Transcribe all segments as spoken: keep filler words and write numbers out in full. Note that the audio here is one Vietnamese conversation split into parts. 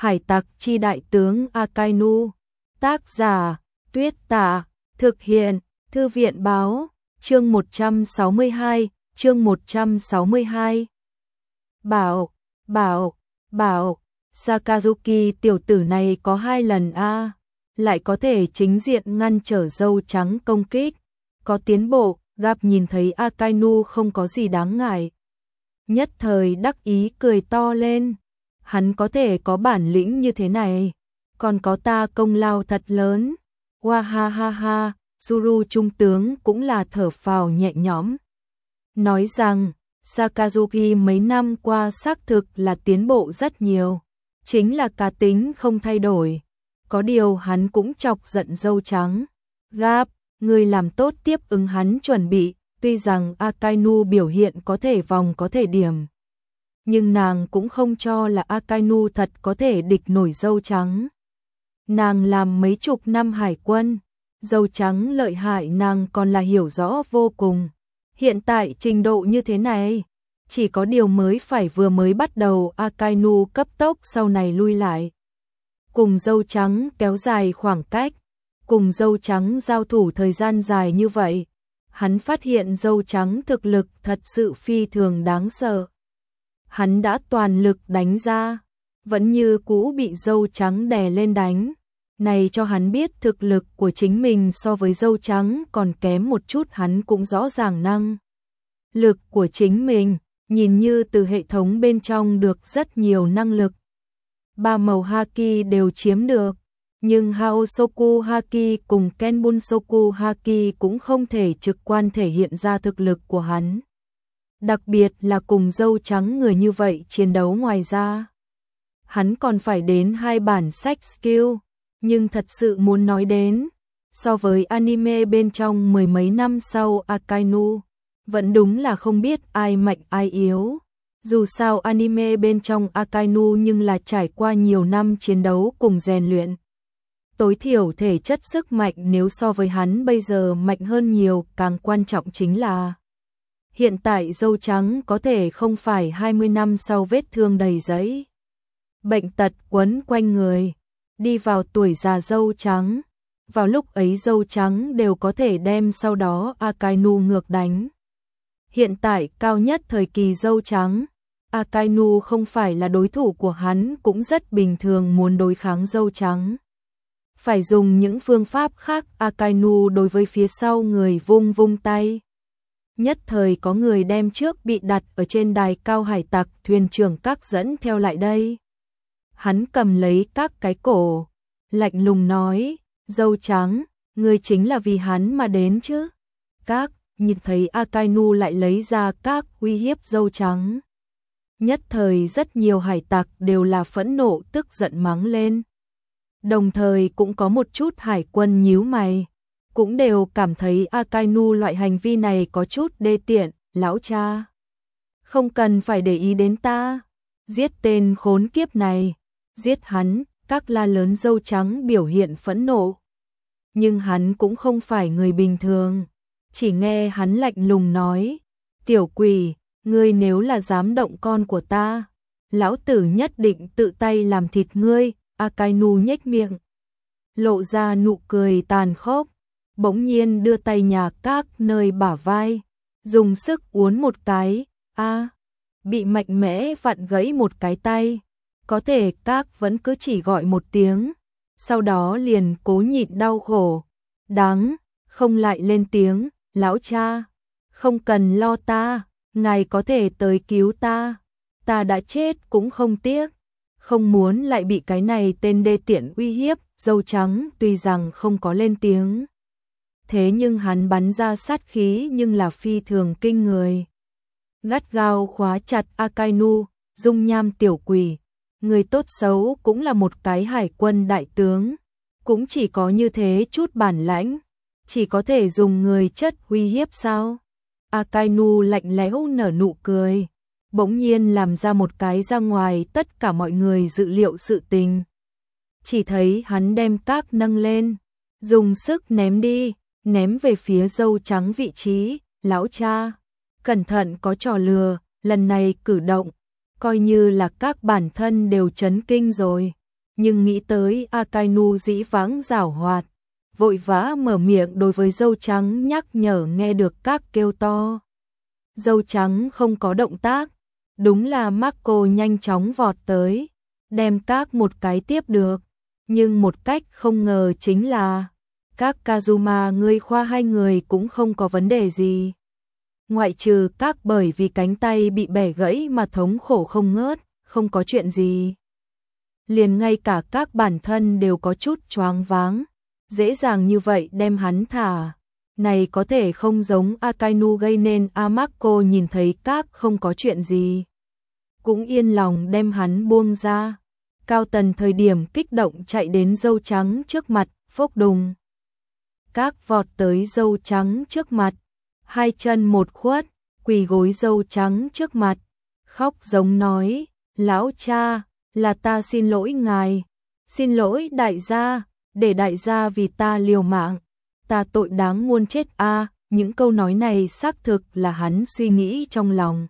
Hải tặc chi đại tướng Akainu. Tác giả, Tuyết Tả. Thực hiện, Thư viện báo. Chương một trăm sáu mươi hai, chương một trăm sáu mươi hai. Bảo, bảo, bảo, Sakazuki tiểu tử này có hai lần a, lại có thể chính diện ngăn trở dâu trắng công kích, có tiến bộ. Gặp nhìn thấy Akainu không có gì đáng ngại, nhất thời đắc ý cười to lên. Hắn có thể có bản lĩnh như thế này, còn có ta công lao thật lớn. Wa ha ha ha, Zuru trung tướng cũng là thở phào nhẹ nhõm, nói rằng Sakazuki mấy năm qua xác thực là tiến bộ rất nhiều, chính là cá tính không thay đổi. Có điều hắn cũng chọc giận dâu trắng. Gap, người làm tốt tiếp ứng hắn chuẩn bị. Tuy rằng Akainu biểu hiện có thể vòng có thể điểm, nhưng nàng cũng không cho là Akainu thật có thể địch nổi dâu trắng. Nàng làm mấy chục năm hải quân, dâu trắng lợi hại nàng còn là hiểu rõ vô cùng. Hiện tại trình độ như thế này, chỉ có điều mới phải vừa mới bắt đầu Akainu cấp tốc sau này lui lại, cùng dâu trắng kéo dài khoảng cách, cùng dâu trắng giao thủ thời gian dài như vậy. Hắn phát hiện dâu trắng thực lực thật sự phi thường đáng sợ. Hắn đã toàn lực đánh ra, vẫn như cũ bị dâu trắng đè lên đánh. Này cho hắn biết thực lực của chính mình so với dâu trắng còn kém một chút, hắn cũng rõ ràng năng lực của chính mình, nhìn như từ hệ thống bên trong được rất nhiều năng lực. Ba màu Haki đều chiếm được. Nhưng Haosoku Haki cùng Kenbunsoku Haki cũng không thể trực quan thể hiện ra thực lực của hắn. Đặc biệt là cùng dâu trắng người như vậy chiến đấu, ngoài ra hắn còn phải đến hai bản sách skill. Nhưng thật sự muốn nói đến, so với anime bên trong mười mấy năm sau Akainu, vẫn đúng là không biết ai mạnh ai yếu. Dù sao anime bên trong Akainu nhưng là trải qua nhiều năm chiến đấu cùng rèn luyện, tối thiểu thể chất sức mạnh nếu so với hắn bây giờ mạnh hơn nhiều. Càng quan trọng chính là hiện tại dâu trắng có thể không phải hai mươi năm sau vết thương đầy giấy, bệnh tật quấn quanh người, đi vào tuổi già dâu trắng. Vào lúc ấy dâu trắng đều có thể đem sau đó Akainu ngược đánh. Hiện tại cao nhất thời kỳ dâu trắng, Akainu không phải là đối thủ của hắn cũng rất bình thường. Muốn đối kháng dâu trắng, phải dùng những phương pháp khác. Akainu đối với phía sau người vung vung tay. Nhất thời có người đem trước bị đặt ở trên đài cao hải tặc thuyền trưởng các dẫn theo lại đây. Hắn cầm lấy các cái cổ, lạnh lùng nói, dâu trắng, ngươi chính là vì hắn mà đến chứ? Các, nhìn thấy Akainu lại lấy ra các uy hiếp dâu trắng. Nhất thời rất nhiều hải tặc đều là phẫn nộ tức giận mắng lên. Đồng thời cũng có một chút hải quân nhíu mày, cũng đều cảm thấy Akainu loại hành vi này có chút đê tiện. Lão cha, không cần phải để ý đến ta, giết tên khốn kiếp này, giết hắn. Các la lớn dâu trắng biểu hiện phẫn nộ, nhưng hắn cũng không phải người bình thường. Chỉ nghe hắn lạnh lùng nói, tiểu quỷ, ngươi nếu là dám động con của ta, lão tử nhất định tự tay làm thịt ngươi. Akainu nhếch miệng, lộ ra nụ cười tàn khốc, bỗng nhiên đưa tay nhà các nơi bả vai, dùng sức uốn một cái, a, bị mạnh mẽ vặn gãy một cái tay. Có thể các vẫn cứ chỉ gọi một tiếng, sau đó liền cố nhịn đau khổ, đáng, không lại lên tiếng, lão cha, không cần lo ta, ngài có thể tới cứu ta, ta đã chết cũng không tiếc. Không muốn lại bị cái này tên đê tiện uy hiếp. Dâu trắng tuy rằng không có lên tiếng, thế nhưng hắn bắn ra sát khí nhưng là phi thường kinh người, gắt gao khóa chặt Akainu. Dung nham tiểu quỷ, người tốt xấu cũng là một cái hải quân đại tướng, cũng chỉ có như thế chút bản lãnh, chỉ có thể dùng người chất uy hiếp sao? Akainu lạnh lẽo nở nụ cười, bỗng nhiên làm ra một cái ra ngoài tất cả mọi người dự liệu sự tình. Chỉ thấy hắn đem các nâng lên, dùng sức ném đi, ném về phía dâu trắng vị trí. Lão cha, cẩn thận có trò lừa. Lần này cử động, coi như là các bản thân đều chấn kinh rồi. nhưng nghĩ tới Akainu dĩ vãng giảo hoạt, vội vã mở miệng đối với dâu trắng nhắc nhở nghe được các kêu to. Dâu trắng không có động tác, đúng là Marco nhanh chóng vọt tới, đem các một cái tiếp được, nhưng một cách không ngờ chính là các Kazuma ngươi khoa hai người cũng không có vấn đề gì. Ngoại trừ các bởi vì cánh tay bị bẻ gãy mà thống khổ không ngớt, không có chuyện gì. Liền ngay cả các bản thân đều có chút choáng váng, dễ dàng như vậy đem hắn thả. Này có thể không giống Akainu gây nên Amako nhìn thấy các không có chuyện gì. Cũng yên lòng đem hắn buông ra. Cao Tần thời điểm kích động chạy đến dâu trắng trước mặt, phốc đùng. Các vọt tới dâu trắng trước mặt, hai chân một khuất, quỳ gối dâu trắng trước mặt, khóc giống nói, lão cha, là ta xin lỗi ngài, xin lỗi đại gia, để đại gia vì ta liều mạng, ta tội đáng muôn chết a. Những câu nói này xác thực là hắn suy nghĩ trong lòng.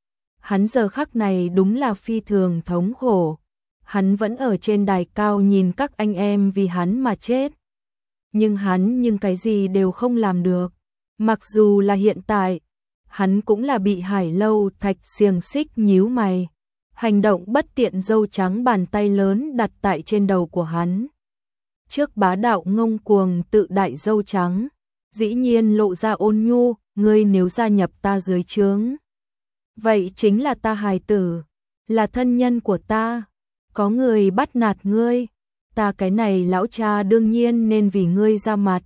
Hắn giờ khắc này đúng là phi thường thống khổ, hắn vẫn ở trên đài cao nhìn các anh em vì hắn mà chết. Nhưng hắn nhưng cái gì đều không làm được, mặc dù là hiện tại, hắn cũng là bị Hải Lâu Thạch xiềng xích nhíu mày. Hành động bất tiện dâu trắng bàn tay lớn đặt tại trên đầu của hắn. Trước bá đạo ngông cuồng tự đại dâu trắng, dĩ nhiên lộ ra ôn nhu, ngươi nếu gia nhập ta dưới trướng, vậy chính là ta hài tử, là thân nhân của ta, có người bắt nạt ngươi, ta cái này lão cha đương nhiên nên vì ngươi ra mặt.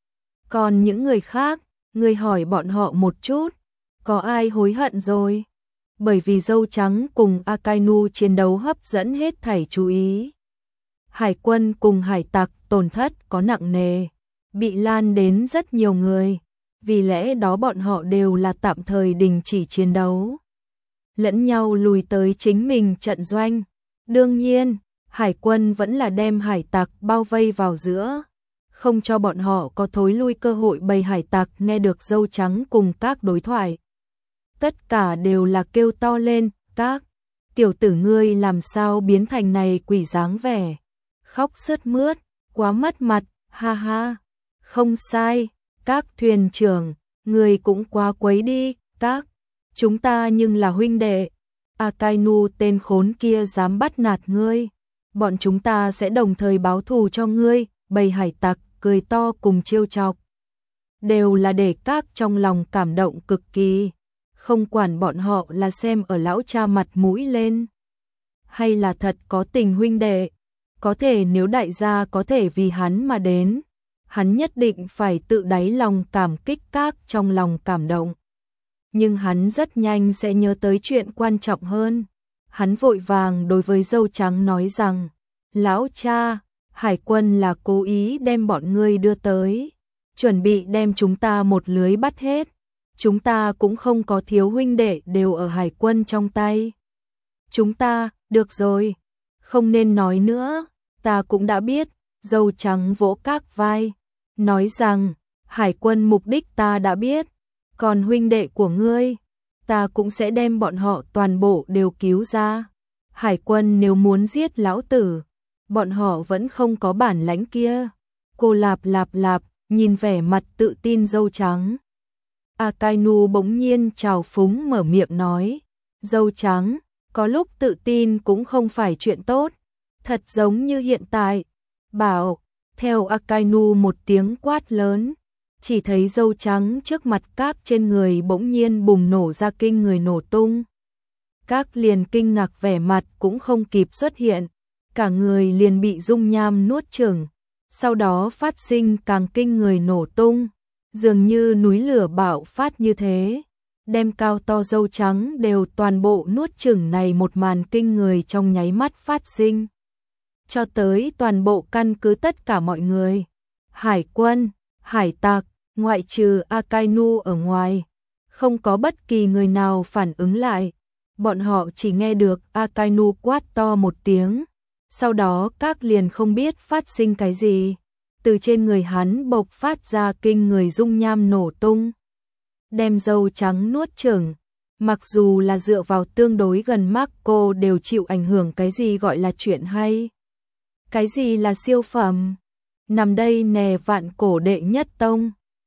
Còn những người khác, ngươi hỏi bọn họ một chút, có ai hối hận rồi? Bởi vì dâu trắng cùng Akainu chiến đấu hấp dẫn hết thảy chú ý. Hải quân cùng hải tặc tổn thất có nặng nề, bị lan đến rất nhiều người, vì lẽ đó bọn họ đều là tạm thời đình chỉ chiến đấu. Lẫn nhau lùi tới chính mình trận doanh. Đương nhiên, hải quân vẫn là đem hải tặc bao vây vào giữa, không cho bọn họ có thối lui cơ hội. Bầy hải tặc nghe được dâu trắng cùng các đối thoại, tất cả đều là kêu to lên, các tiểu tử ngươi làm sao biến thành này quỷ dáng vẻ, khóc sướt mướt, quá mất mặt, ha ha, không sai, các thuyền trưởng, người cũng quá quấy đi, các, chúng ta nhưng là huynh đệ, Akainu tên khốn kia dám bắt nạt ngươi, bọn chúng ta sẽ đồng thời báo thù cho ngươi. Bầy hải tặc cười to cùng trêu chọc, đều là để các trong lòng cảm động cực kỳ. Không quản bọn họ là xem ở lão cha mặt mũi lên, hay là thật có tình huynh đệ, có thể nếu đại gia có thể vì hắn mà đến, hắn nhất định phải tự đáy lòng cảm kích các trong lòng cảm động. Nhưng hắn rất nhanh sẽ nhớ tới chuyện quan trọng hơn. Hắn vội vàng đối với dâu trắng nói rằng, lão cha, hải quân là cố ý đem bọn ngươi đưa tới, chuẩn bị đem chúng ta một lưới bắt hết. Chúng ta cũng không có thiếu huynh đệ đều ở hải quân trong tay. Chúng ta, được rồi, không nên nói nữa, ta cũng đã biết. Dâu trắng vỗ các vai, nói rằng, hải quân mục đích ta đã biết, còn huynh đệ của ngươi, ta cũng sẽ đem bọn họ toàn bộ đều cứu ra. Hải quân nếu muốn giết lão tử, bọn họ vẫn không có bản lãnh kia. Cô lạp lạp lạp, nhìn vẻ mặt tự tin dâu trắng. Akainu bỗng nhiên trào phúng mở miệng nói, dâu trắng, có lúc tự tin cũng không phải chuyện tốt, thật giống như hiện tại. Bảo, theo Akainu một tiếng quát lớn, chỉ thấy dâu trắng trước mặt các trên người bỗng nhiên bùng nổ ra kinh người nổ tung. Các liền kinh ngạc vẻ mặt cũng không kịp xuất hiện, cả người liền bị dung nham nuốt chửng, sau đó phát sinh càng kinh người nổ tung. Dường như núi lửa bạo phát như thế, đem cao to dâu trắng đều toàn bộ nuốt chửng. Này một màn kinh người trong nháy mắt phát sinh, cho tới toàn bộ căn cứ tất cả mọi người, hải quân, hải tặc, ngoại trừ Akainu ở ngoài, không có bất kỳ người nào phản ứng lại. Bọn họ chỉ nghe được Akainu quát to một tiếng, sau đó các liền không biết phát sinh cái gì. Từ trên người hắn bộc phát ra kinh người dung nham nổ tung, đem dâu trắng nuốt chửng. Mặc dù là dựa vào tương đối gần Marco đều chịu ảnh hưởng, cái gì gọi là chuyện hay. Cái gì là siêu phẩm? Nằm đây nè vạn cổ đệ nhất tông.